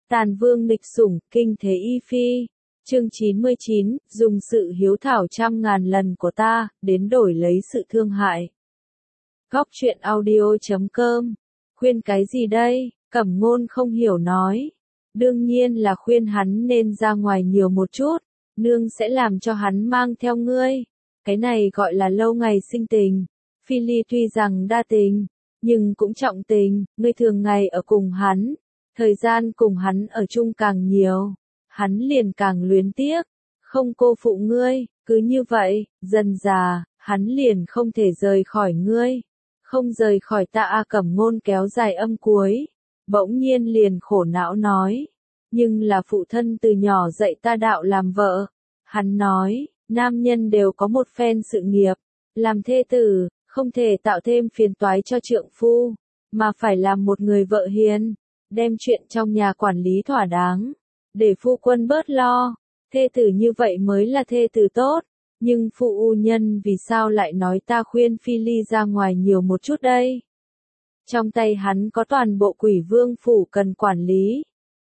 Tàn vương nghịch sủng, kinh thế y phi. Chương 99, dùng sự hiếu thảo 100.000 lần của ta, đến đổi lấy sự thương hại. Góc truyện audio.com. Khuyên cái gì đây? Cẩm Ngôn không hiểu nói. Đương nhiên là khuyên hắn nên ra ngoài nhiều một chút, nương sẽ làm cho hắn mang theo ngươi. Cái này gọi là lâu ngày sinh tình. Phi Ly tuy rằng đa tình, nhưng cũng trọng tình, ngươi thường ngày ở cùng hắn, thời gian cùng hắn ở chung càng nhiều, hắn liền càng luyến tiếc, không cô phụ ngươi, cứ như vậy, dần dà, hắn liền không thể rời khỏi ngươi, không rời khỏi ta. Cẩm Ngôn kéo dài âm cuối, bỗng nhiên liền khổ não nói, nhưng là phụ thân từ nhỏ dạy ta đạo làm vợ, hắn nói, nam nhân đều có một phen sự nghiệp, làm thê tử, không thể tạo thêm phiền toái cho trượng phu, mà phải làm một người vợ hiền, đem chuyện trong nhà quản lý thỏa đáng, để phu quân bớt lo, thê tử như vậy mới là thê tử tốt. Nhưng phu nhân vì sao lại nói ta khuyên Phi Ly ra ngoài nhiều một chút đây? Trong tay hắn có toàn bộ Quỷ Vương phủ cần quản lý.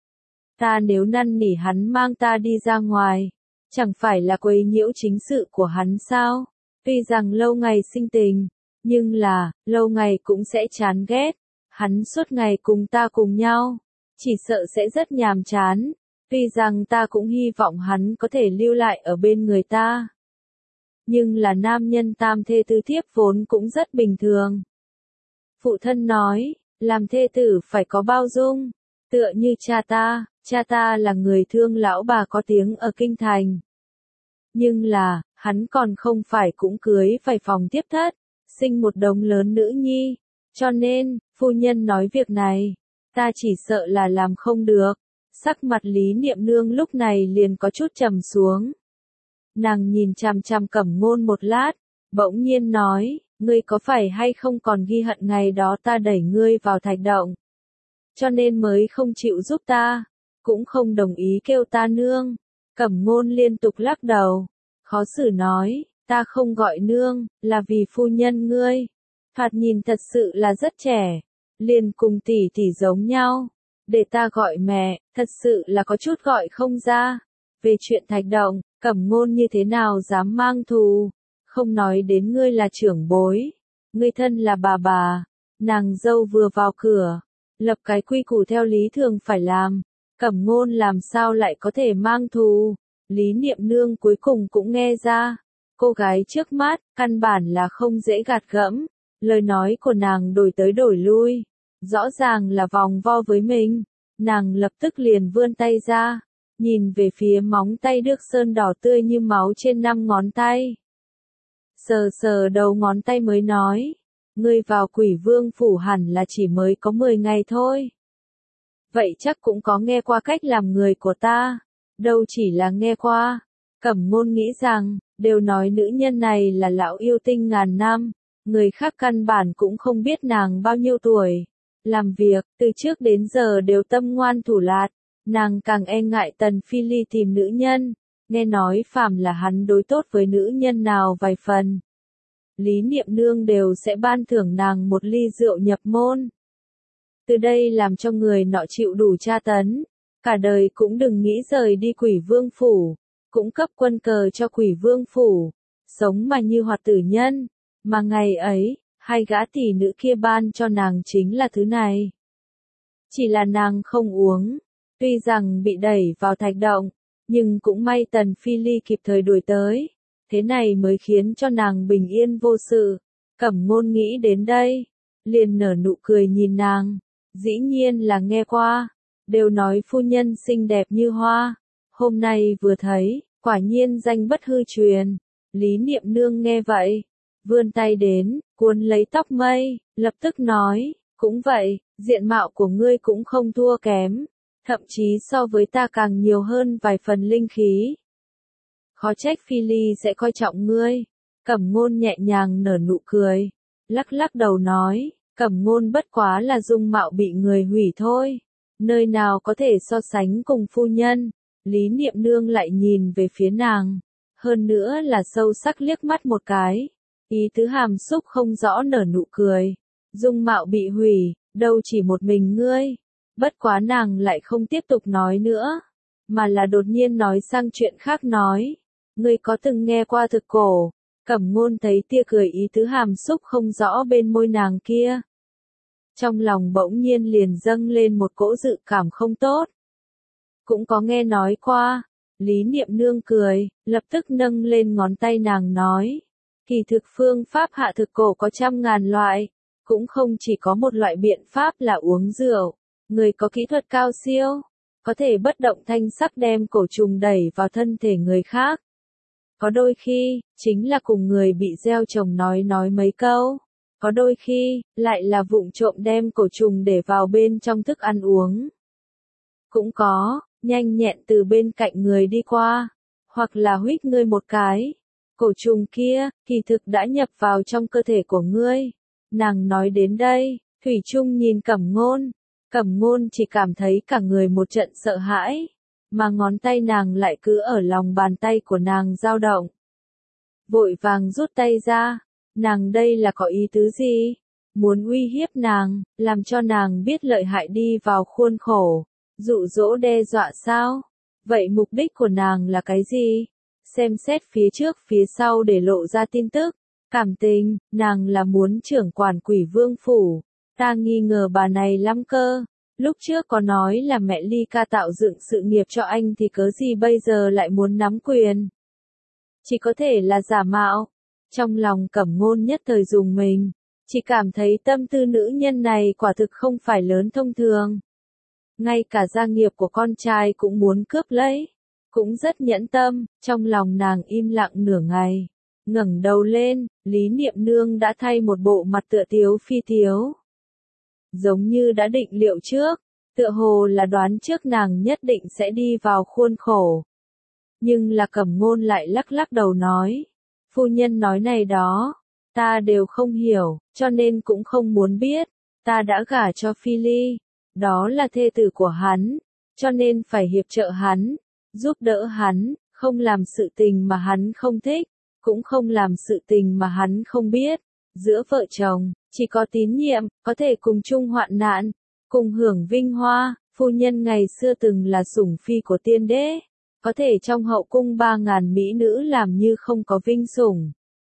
Ta nếu năn nỉ hắn mang ta đi ra ngoài, chẳng phải là quấy nhiễu chính sự của hắn sao? Tuy rằng lâu ngày sinh tình, nhưng là, lâu ngày cũng sẽ chán ghét. Hắn suốt ngày cùng ta cùng nhau, chỉ sợ sẽ rất nhàm chán. Tuy rằng ta cũng hy vọng hắn có thể lưu lại ở bên người ta. Nhưng là nam nhân tam thê tứ thiếp vốn cũng rất bình thường. Phụ thân nói, làm thê tử phải có bao dung, tựa như cha ta là người thương lão bà có tiếng ở kinh thành. Nhưng là, hắn còn không phải cũng cưới phải phòng tiếp thất, sinh một đống lớn nữ nhi, cho nên, phu nhân nói việc này, ta chỉ sợ là làm không được. Sắc mặt Lý Niệm Nương lúc này liền có chút trầm xuống. Nàng nhìn chằm chằm Cẩm Ngôn một lát, bỗng nhiên nói, ngươi có phải hay không còn ghi hận ngày đó ta đẩy ngươi vào thạch động, cho nên mới không chịu giúp ta, cũng không đồng ý kêu ta nương. Cẩm Ngôn liên tục lắc đầu, khó xử nói, ta không gọi nương, là vì phu nhân ngươi, thoạt nhìn thật sự là rất trẻ, liền cùng tỷ tỷ giống nhau, để ta gọi mẹ, thật sự là có chút gọi không ra. Về chuyện thạch động, Cẩm Ngôn như thế nào dám mang thù, không nói đến ngươi là trưởng bối, ngươi thân là bà, nàng dâu vừa vào cửa, lập cái quy củ theo lý thường phải làm, Cẩm Ngôn làm sao lại có thể mang thù. Lý Niệm Nương cuối cùng cũng nghe ra, cô gái trước mắt, căn bản là không dễ gạt gẫm, lời nói của nàng đổi tới đổi lui, rõ ràng là vòng vo với mình. Nàng lập tức liền vươn tay ra, nhìn về phía móng tay được sơn đỏ tươi như máu trên 5 ngón tay. Sờ sờ đầu ngón tay mới nói, ngươi vào Quỷ Vương phủ hẳn là chỉ mới có 10 ngày thôi. Vậy chắc cũng có nghe qua cách làm người của ta, đâu chỉ là nghe qua. Cẩm Ngôn nghĩ rằng, đều nói nữ nhân này là lão yêu tinh ngàn năm, người khác căn bản cũng không biết nàng bao nhiêu tuổi. Làm việc, từ trước đến giờ đều tâm ngoan thủ lạt, nàng càng e ngại Tần Phi Ly tìm nữ nhân, nghe nói phàm là hắn đối tốt với nữ nhân nào vài phần, Lý Niệm Nương đều sẽ ban thưởng nàng một ly rượu nhập môn. Từ đây làm cho người nọ chịu đủ tra tấn, cả đời cũng đừng nghĩ rời đi Quỷ Vương phủ, cũng cấp quân cờ cho Quỷ Vương phủ, sống mà như hoạt tử nhân, mà ngày ấy, hai gã tỷ nữ kia ban cho nàng chính là thứ này. Chỉ là nàng không uống, tuy rằng bị đẩy vào thạch động, nhưng cũng may Tần Phi Ly kịp thời đuổi tới, thế này mới khiến cho nàng bình yên vô sự. Cẩm Ngôn nghĩ đến đây, liền nở nụ cười nhìn nàng, dĩ nhiên là nghe qua, đều nói phu nhân xinh đẹp như hoa, hôm nay vừa thấy, quả nhiên danh bất hư truyền. Lý Niệm Nương nghe vậy, vươn tay đến, cuốn lấy tóc mây, lập tức nói, cũng vậy, diện mạo của ngươi cũng không thua kém, thậm chí so với ta càng nhiều hơn vài phần linh khí. Khó trách Phi Ly sẽ coi trọng ngươi. Cẩm Ngôn nhẹ nhàng nở nụ cười, lắc lắc đầu nói, Cẩm Ngôn bất quá là dung mạo bị người hủy thôi, nơi nào có thể so sánh cùng phu nhân. Lý Niệm Nương lại nhìn về phía nàng, hơn nữa là sâu sắc liếc mắt một cái, ý tứ hàm xúc không rõ nở nụ cười, dung mạo bị hủy, đâu chỉ một mình ngươi, Bất quá nàng lại không tiếp tục nói nữa, mà là đột nhiên nói sang chuyện khác nói. Ngươi có từng nghe qua thực cổ? Cẩm Ngôn thấy tia cười ý tứ hàm xúc không rõ bên môi nàng kia. Trong lòng bỗng nhiên liền dâng lên một cỗ dự cảm không tốt. Cũng có nghe nói qua. Lý Niệm Nương cười, lập tức nâng lên ngón tay nàng nói. Kỳ thực phương pháp hạ thực cổ có trăm ngàn loại, cũng không chỉ có một loại biện pháp là uống rượu. Người có kỹ thuật cao siêu, có thể bất động thanh sắc đem cổ trùng đẩy vào thân thể người khác. Có đôi khi, chính là cùng người bị gieo trồng nói mấy câu. Có đôi khi, lại là vụng trộm đem cổ trùng để vào bên trong thức ăn uống. Cũng có, nhanh nhẹn từ bên cạnh người đi qua, hoặc là huých ngươi một cái. Cổ trùng kia, kỳ thực đã nhập vào trong cơ thể của ngươi. Nàng nói đến đây, Thủy Chung nhìn Cẩm Ngôn. Cẩm Ngôn chỉ cảm thấy cả người một trận sợ hãi, mà ngón tay nàng lại cứ ở lòng bàn tay của nàng dao động. Vội vàng rút tay ra, nàng đây là có ý tứ gì? Muốn uy hiếp nàng, làm cho nàng biết lợi hại đi vào khuôn khổ, dụ dỗ đe dọa sao? Vậy mục đích của nàng là cái gì? Xem xét phía trước phía sau để lộ ra tin tức. Cảm tình, nàng là muốn trưởng quản Quỷ Vương Phủ. Ta nghi ngờ bà này lắm cơ. Lúc trước có nói là mẹ Ly Ca tạo dựng sự nghiệp cho anh thì cớ gì bây giờ lại muốn nắm quyền. Chỉ có thể là giả mạo. Trong lòng Cẩm Ngôn nhất thời dùng mình. Chỉ cảm thấy tâm tư nữ nhân này quả thực không phải lớn thông thường. Ngay cả gia nghiệp của con trai cũng muốn cướp lấy. Cũng rất nhẫn tâm, trong lòng nàng im lặng nửa ngày. Ngẩng đầu lên, Lý Niệm Nương đã thay một bộ mặt tựa tiếu phi tiếu. Giống như đã định liệu trước, tựa hồ là đoán trước nàng nhất định sẽ đi vào khuôn khổ. Nhưng là Cẩm Ngôn lại lắc lắc đầu nói, phu nhân nói này đó, ta đều không hiểu, cho nên cũng không muốn biết, ta đã gả cho Phi Ly, đó là thê tử của hắn, cho nên phải hiệp trợ hắn, giúp đỡ hắn, không làm sự tình mà hắn không thích, cũng không làm sự tình mà hắn không biết. Giữa vợ chồng, chỉ có tín nhiệm, có thể cùng chung hoạn nạn, cùng hưởng vinh hoa. Phu nhân ngày xưa từng là sủng phi của tiên đế, có thể trong hậu cung 3.000 mỹ nữ làm như không có vinh sủng.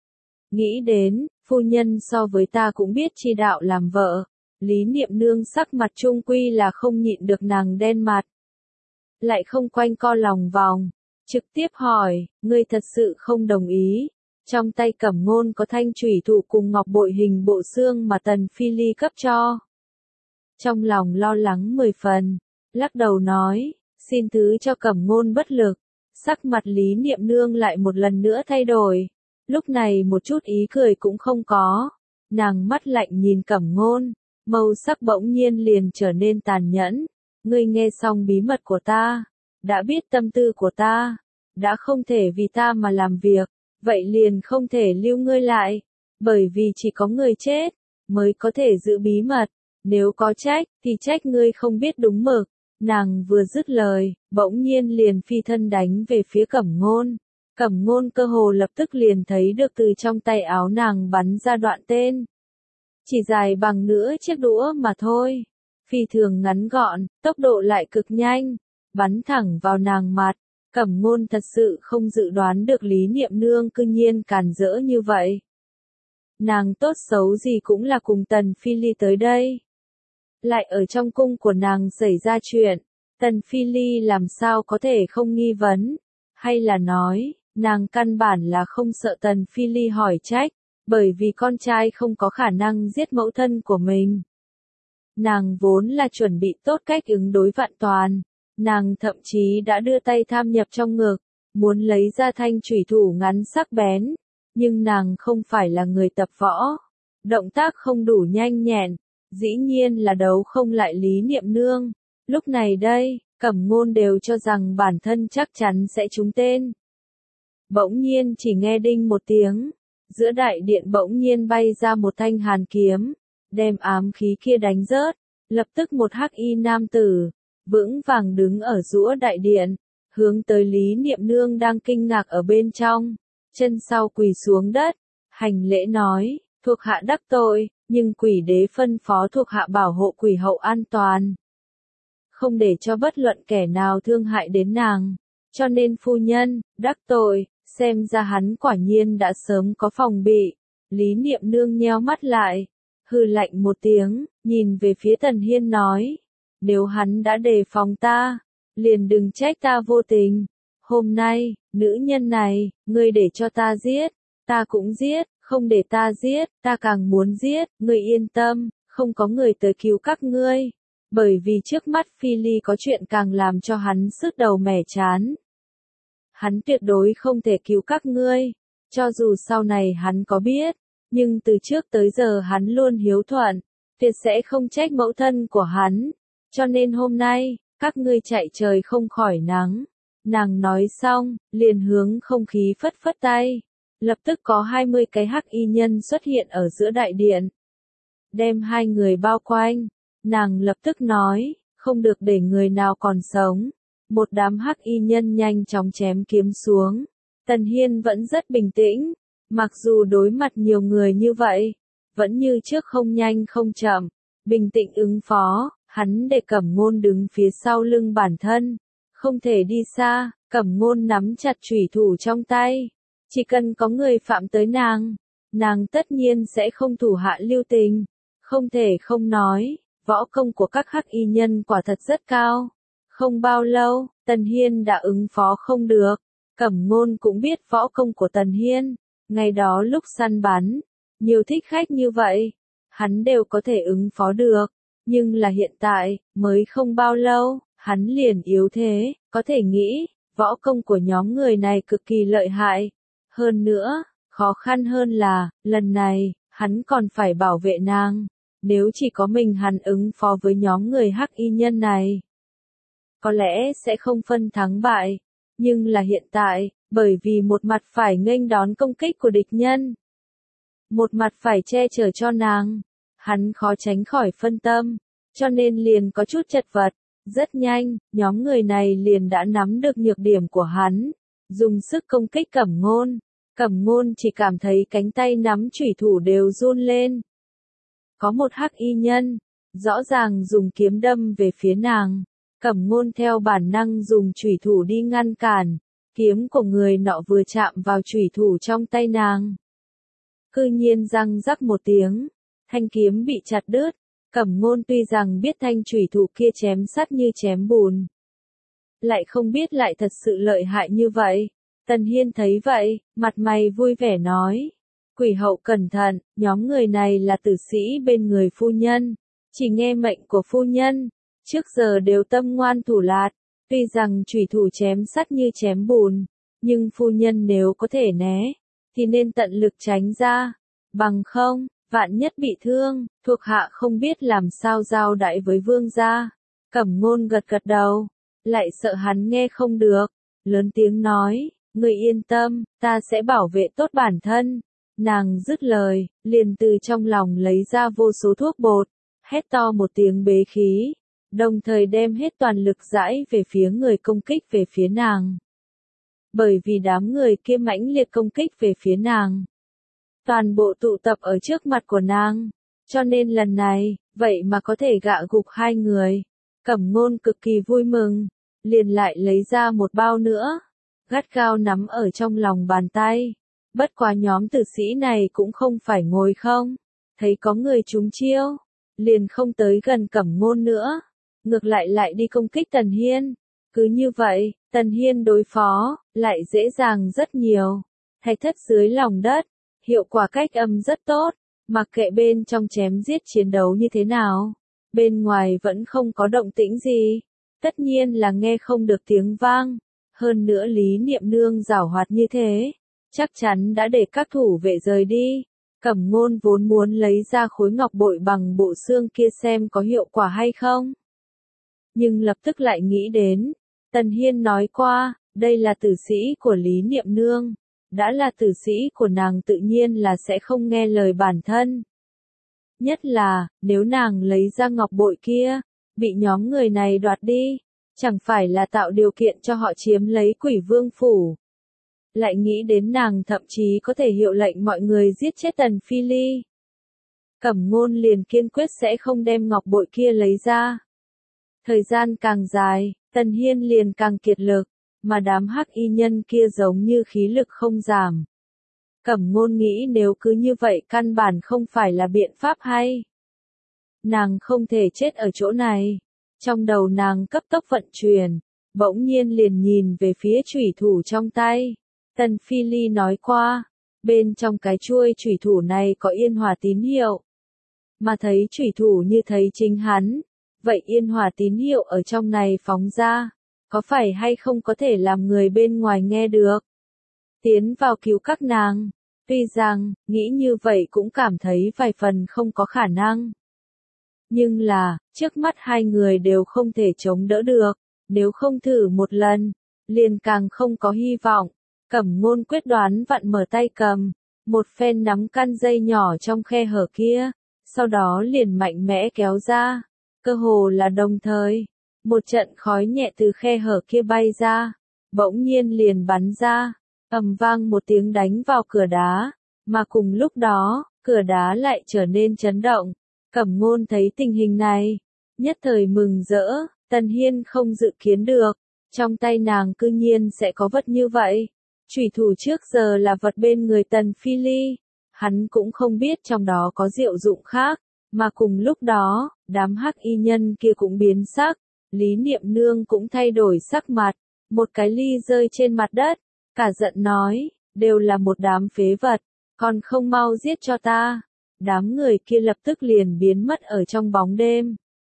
Nghĩ đến, phu nhân so với ta cũng biết chi đạo làm vợ. Lý Niệm Nương sắc mặt trung quy là không nhịn được nàng đen mặt. Lại không quanh co lòng vòng, trực tiếp hỏi, ngươi thật sự không đồng ý. Trong tay Cẩm Ngôn có thanh chủy thủ cùng ngọc bội hình bộ xương mà Tần Phi Ly cấp cho. Trong lòng lo lắng 10 phần, lắc đầu nói, xin thứ cho Cẩm Ngôn bất lực. Sắc mặt Lý Niệm Nương lại một lần nữa thay đổi. Lúc này một chút ý cười cũng không có. Nàng mắt lạnh nhìn Cẩm Ngôn, màu sắc bỗng nhiên liền trở nên tàn nhẫn. Ngươi nghe xong bí mật của ta, đã biết tâm tư của ta, đã không thể vì ta mà làm việc, vậy liền không thể lưu ngươi lại, bởi vì chỉ có người chết, mới có thể giữ bí mật, nếu có trách, thì trách ngươi không biết đúng mực. Nàng vừa dứt lời, bỗng nhiên liền phi thân đánh về phía Cẩm Ngôn. Cẩm Ngôn cơ hồ lập tức liền thấy được từ trong tay áo nàng bắn ra đoạn tên. Chỉ dài bằng nửa chiếc đũa mà thôi. Phi thường ngắn gọn, tốc độ lại cực nhanh, bắn thẳng vào nàng mặt. Cẩm Ngôn thật sự không dự đoán được Lý Niệm Nương cư nhiên càn rỡ như vậy. Nàng tốt xấu gì cũng là cùng Tần Phi Ly tới đây. Lại ở trong cung của nàng xảy ra chuyện, Tần Phi Ly làm sao có thể không nghi vấn, hay là nói, nàng căn bản là không sợ Tần Phi Ly hỏi trách, bởi vì con trai không có khả năng giết mẫu thân của mình. Nàng vốn là chuẩn bị tốt cách ứng đối vạn toàn, nàng thậm chí đã đưa tay tham nhập trong ngực, muốn lấy ra thanh chủy thủ ngắn sắc bén, nhưng nàng không phải là người tập võ, động tác không đủ nhanh nhẹn, dĩ nhiên là đấu không lại Lý Niệm Nương. Lúc này đây, Cẩm Ngôn đều cho rằng bản thân chắc chắn sẽ trúng tên. Bỗng nhiên chỉ nghe đinh một tiếng, giữa đại điện bỗng nhiên bay ra một thanh hàn kiếm, đem ám khí kia đánh rớt, lập tức một hắc y nam tử, vững vàng đứng ở giữa đại điện, hướng tới Lý Niệm Nương đang kinh ngạc ở bên trong, chân sau quỳ xuống đất, hành lễ nói, thuộc hạ đắc tội, nhưng quỷ đế phân phó thuộc hạ bảo hộ quỷ hậu an toàn. không để cho bất luận kẻ nào thương hại đến nàng. Cho nên phu nhân, đắc tội, xem ra hắn quả nhiên đã sớm có phòng bị. Lý Niệm Nương nheo mắt lại, hừ lạnh một tiếng, nhìn về phía Tần Hiên nói, nếu hắn đã đề phòng ta, liền đừng trách ta vô tình. Hôm nay, nữ nhân này, ngươi để cho ta giết, ta cũng giết, không để ta giết, ta càng muốn giết, ngươi yên tâm, không có người tới cứu các ngươi. Bởi vì trước mắt Phi Ly có chuyện càng làm cho hắn sứt đầu mẻ chán. Hắn tuyệt đối không thể cứu các ngươi, cho dù sau này hắn có biết, nhưng từ trước tới giờ hắn luôn hiếu thuận, tuyệt sẽ không trách mẫu thân của hắn, cho nên hôm nay, các ngươi chạy trời không khỏi nắng. Nàng nói xong, liền hướng không khí phất phất tay, lập tức có 20 cái hắc y nhân xuất hiện ở giữa đại điện, đem hai người bao quanh. Nàng lập tức nói, không được để người nào còn sống. Một đám hắc y nhân nhanh chóng chém kiếm xuống. Tần Hiên vẫn rất bình tĩnh, mặc dù đối mặt nhiều người như vậy, vẫn như trước không nhanh không chậm, bình tĩnh ứng phó. Hắn để Cẩm Ngôn đứng phía sau lưng bản thân, không thể đi xa. Cẩm Ngôn nắm chặt chủy thủ trong tay, chỉ cần có người phạm tới nàng tất nhiên sẽ không thủ hạ lưu tình. Không thể không nói, võ công của các hắc y nhân quả thật rất cao. Không bao lâu, Tần Hiên đã ứng phó không được. Cẩm Ngôn cũng biết võ công của Tần Hiên, ngày đó lúc săn bắn, nhiều thích khách như vậy, hắn đều có thể ứng phó được. Nhưng là hiện tại, mới không bao lâu, hắn liền yếu thế, có thể nghĩ, võ công của nhóm người này cực kỳ lợi hại. Hơn nữa, khó khăn hơn là, lần này, hắn còn phải bảo vệ nàng. Nếu chỉ có mình hắn ứng phó với nhóm người hắc y nhân này, có lẽ sẽ không phân thắng bại. Nhưng là hiện tại, bởi vì một mặt phải nghênh đón công kích của địch nhân, một mặt phải che chở cho nàng, hắn khó tránh khỏi phân tâm, cho nên liền có chút chật vật. Rất nhanh, nhóm người này liền đã nắm được nhược điểm của hắn, dùng sức công kích Cẩm Ngôn. Cẩm Ngôn chỉ cảm thấy cánh tay nắm chủy thủ đều run lên. Có một hắc y nhân, rõ ràng dùng kiếm đâm về phía nàng. Cẩm Ngôn theo bản năng dùng chủy thủ đi ngăn cản, kiếm của người nọ vừa chạm vào chủy thủ trong tay nàng, cư nhiên răng rắc một tiếng, thanh kiếm bị chặt đứt. Cẩm Ngôn tuy rằng biết thanh chủy thủ kia chém sắt như chém bùn, lại không biết lại thật sự lợi hại như vậy. Tần Hiên thấy vậy, mặt mày vui vẻ nói, Quỷ hậu cẩn thận, nhóm người này là tử sĩ bên người phu nhân, chỉ nghe mệnh của phu nhân, trước giờ đều tâm ngoan thủ lạt, tuy rằng chủy thủ chém sắt như chém bùn, nhưng phu nhân nếu có thể né, thì nên tận lực tránh ra, bằng không, vạn nhất bị thương, thuộc hạ không biết làm sao giao đãi với vương gia. Cẩm Ngôn gật gật đầu, lại sợ hắn nghe không được, lớn tiếng nói, người yên tâm, ta sẽ bảo vệ tốt bản thân. Nàng dứt lời, liền từ trong lòng lấy ra vô số thuốc bột, hét to một tiếng bế khí, đồng thời đem hết toàn lực dãi về phía người công kích về phía nàng. Bởi vì đám người kia mãnh liệt công kích về phía nàng, toàn bộ tụ tập ở trước mặt của nàng, cho nên lần này, vậy mà có thể gạ gục hai người. Cẩm Ngôn cực kỳ vui mừng, liền lại lấy ra một bao nữa, gắt gao nắm ở trong lòng bàn tay. Bất quá nhóm tử sĩ này cũng không phải ngồi không, thấy có người trúng chiêu, liền không tới gần Cẩm Ngôn nữa, ngược lại lại đi công kích Tần Hiên. Cứ như vậy, Tần Hiên đối phó, lại dễ dàng rất nhiều. Thạch thất dưới lòng đất, hiệu quả cách âm rất tốt, mặc kệ bên trong chém giết chiến đấu như thế nào, bên ngoài vẫn không có động tĩnh gì, tất nhiên là nghe không được tiếng vang. Hơn nữa Lý Niệm Nương giảo hoạt như thế, chắc chắn đã để các thủ vệ rời đi. Cẩm Ngôn vốn muốn lấy ra khối ngọc bội bằng bộ xương kia xem có hiệu quả hay không, nhưng lập tức lại nghĩ đến, Tần Hiên nói qua, đây là tử sĩ của Lý Niệm Nương, đã là tử sĩ của nàng tự nhiên là sẽ không nghe lời bản thân. Nhất là, nếu nàng lấy ra ngọc bội kia, bị nhóm người này đoạt đi, chẳng phải là tạo điều kiện cho họ chiếm lấy Quỷ Vương phủ. Lại nghĩ đến nàng thậm chí có thể hiệu lệnh mọi người giết chết Tần Phi Ly. Cẩm Ngôn liền kiên quyết sẽ không đem ngọc bội kia lấy ra. Thời gian càng dài, Tần Hiên liền càng kiệt lực, mà đám hắc y nhân kia giống như khí lực không giảm. Cẩm Ngôn nghĩ nếu cứ như vậy căn bản không phải là biện pháp hay. Nàng không thể chết ở chỗ này. Trong đầu nàng cấp tốc vận chuyển, bỗng nhiên liền nhìn về phía chủy thủ trong tay. Tần Phi Ly nói qua, bên trong cái chuôi chủy thủ này có yên hỏa tín hiệu. Mà thấy chủy thủ như thấy chính hắn, vậy yên hỏa tín hiệu ở trong này phóng ra, có phải hay không có thể làm người bên ngoài nghe được? Tiến vào cứu các nàng, tuy rằng, nghĩ như vậy cũng cảm thấy vài phần không có khả năng. Nhưng là, trước mắt hai người đều không thể chống đỡ được, nếu không thử một lần, liền càng không có hy vọng. Cẩm Ngôn quyết đoán vặn mở tay cầm, một phen nắm căn dây nhỏ trong khe hở kia, sau đó liền mạnh mẽ kéo ra, cơ hồ là đồng thời, một trận khói nhẹ từ khe hở kia bay ra, bỗng nhiên liền bắn ra, ầm vang một tiếng đánh vào cửa đá, mà cùng lúc đó, cửa đá lại trở nên chấn động. Cẩm Ngôn thấy tình hình này, nhất thời mừng rỡ, Tần Hiên không dự kiến được, trong tay nàng cư nhiên sẽ có vật như vậy. Chủy thủ trước giờ là vật bên người Tần Phi Ly, hắn cũng không biết trong đó có diệu dụng khác, mà cùng lúc đó, đám hắc y nhân kia cũng biến sắc, Lý Niệm Nương cũng thay đổi sắc mặt, một cái ly rơi trên mặt đất, cả giận nói, đều là một đám phế vật, còn không mau giết cho ta. Đám người kia lập tức liền biến mất ở trong bóng đêm.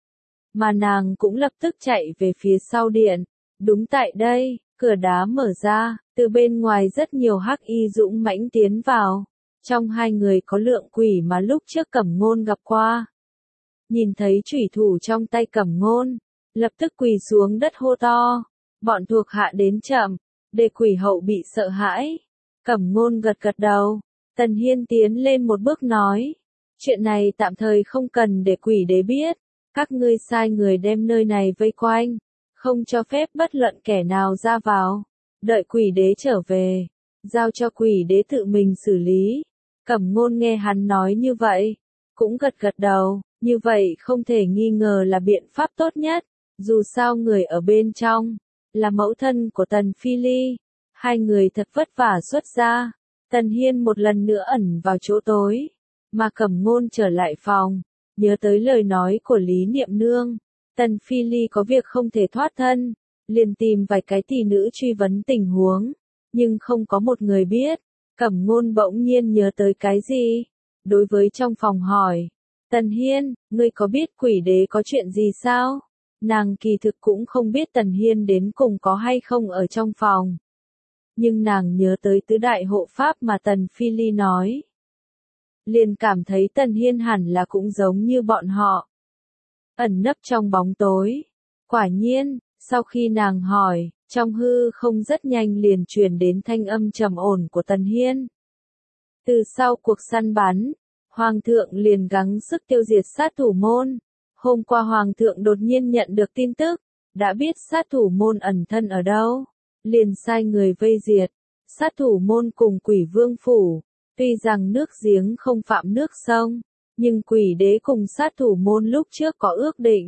Mà nàng cũng lập tức chạy về phía sau điện. Đúng tại đây, cửa đá mở ra, từ bên ngoài rất nhiều hắc y dũng mãnh tiến vào. Trong hai người có lượng quỷ mà lúc trước Cẩm Ngôn gặp qua. Nhìn thấy chủy thủ trong tay Cẩm Ngôn, lập tức quỳ xuống đất hô to. Bọn thuộc hạ đến chậm, để quỷ hậu bị sợ hãi. Cẩm Ngôn gật gật đầu. Tần Hiên tiến lên một bước nói, chuyện này tạm thời không cần để quỷ đế biết, các ngươi sai người đem nơi này vây quanh, không cho phép bất luận kẻ nào ra vào, đợi quỷ đế trở về, giao cho quỷ đế tự mình xử lý. Cẩm Ngôn nghe hắn nói như vậy, cũng gật gật đầu, như vậy không thể nghi ngờ là biện pháp tốt nhất, dù sao người ở bên trong, là mẫu thân của Tần Phi Ly, hai người thật vất vả xuất ra. Tần Hiên một lần nữa ẩn vào chỗ tối, mà Cẩm Ngôn trở lại phòng, nhớ tới lời nói của Lý Niệm Nương, Tần Phi Ly có việc không thể thoát thân, liền tìm vài cái tỷ nữ truy vấn tình huống, nhưng không có một người biết. Cẩm Ngôn bỗng nhiên nhớ tới cái gì, đối với trong phòng hỏi, Tần Hiên, ngươi có biết quỷ đế có chuyện gì sao? Nàng kỳ thực cũng không biết Tần Hiên đến cùng có hay không ở trong phòng. Nhưng nàng nhớ tới tứ đại hộ pháp mà Tần Phi Ly nói. Liền cảm thấy Tần Hiên hẳn là cũng giống như bọn họ. Ẩn nấp trong bóng tối. Quả nhiên, sau khi nàng hỏi, trong hư không rất nhanh liền truyền đến thanh âm trầm ổn của Tần Hiên. Từ sau cuộc săn bắn, Hoàng thượng liền gắng sức tiêu diệt sát thủ môn. Hôm qua Hoàng thượng đột nhiên nhận được tin tức, đã biết sát thủ môn ẩn thân ở đâu. Liền sai người vây diệt, sát thủ môn cùng Quỷ Vương phủ, tuy rằng nước giếng không phạm nước sông, nhưng quỷ đế cùng sát thủ môn lúc trước có ước định.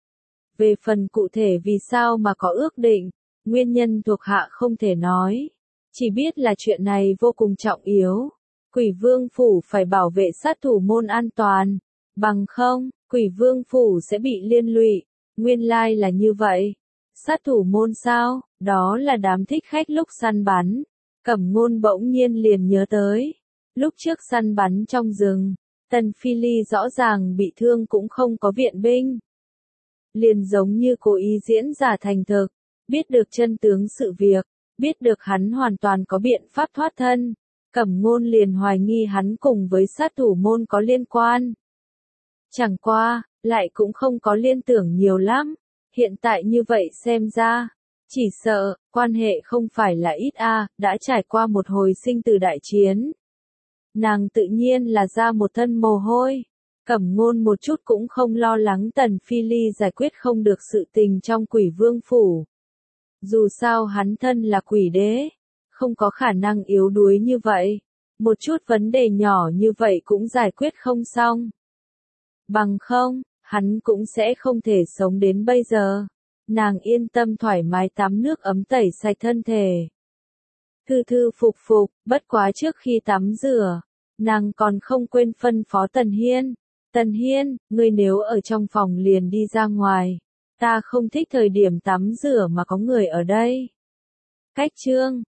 Về phần cụ thể vì sao mà có ước định, nguyên nhân thuộc hạ không thể nói, chỉ biết là chuyện này vô cùng trọng yếu. Quỷ Vương phủ phải bảo vệ sát thủ môn an toàn, bằng không, Quỷ Vương phủ sẽ bị liên lụy, nguyên lai là như vậy. Sát thủ môn sao? Đó là đám thích khách lúc săn bắn. Cẩm Ngôn bỗng nhiên liền nhớ tới. Lúc trước săn bắn trong rừng, Tần Phi Ly rõ ràng bị thương cũng không có viện binh. Liền giống như cố ý diễn giả thành thực, biết được chân tướng sự việc, biết được hắn hoàn toàn có biện pháp thoát thân. Cẩm Ngôn liền hoài nghi hắn cùng với sát thủ môn có liên quan. Chẳng qua, lại cũng không có liên tưởng nhiều lắm. Hiện tại như vậy xem ra, chỉ sợ, quan hệ không phải là ít đã trải qua một hồi sinh tử đại chiến. Nàng tự nhiên là ra một thân mồ hôi. Cẩm Ngôn một chút cũng không lo lắng Tần Phi Ly giải quyết không được sự tình trong Quỷ Vương phủ. Dù sao hắn thân là quỷ đế, không có khả năng yếu đuối như vậy. Một chút vấn đề nhỏ như vậy cũng giải quyết không xong. Bằng không, hắn cũng sẽ không thể sống đến bây giờ. Nàng yên tâm thoải mái tắm nước ấm tẩy sạch thân thể. Thư thư phục phục, bất quá trước khi tắm rửa, nàng còn không quên phân phó Tần Hiên. Tần Hiên, ngươi nếu ở trong phòng liền đi ra ngoài. Ta không thích thời điểm tắm rửa mà có người ở đây. Cách chương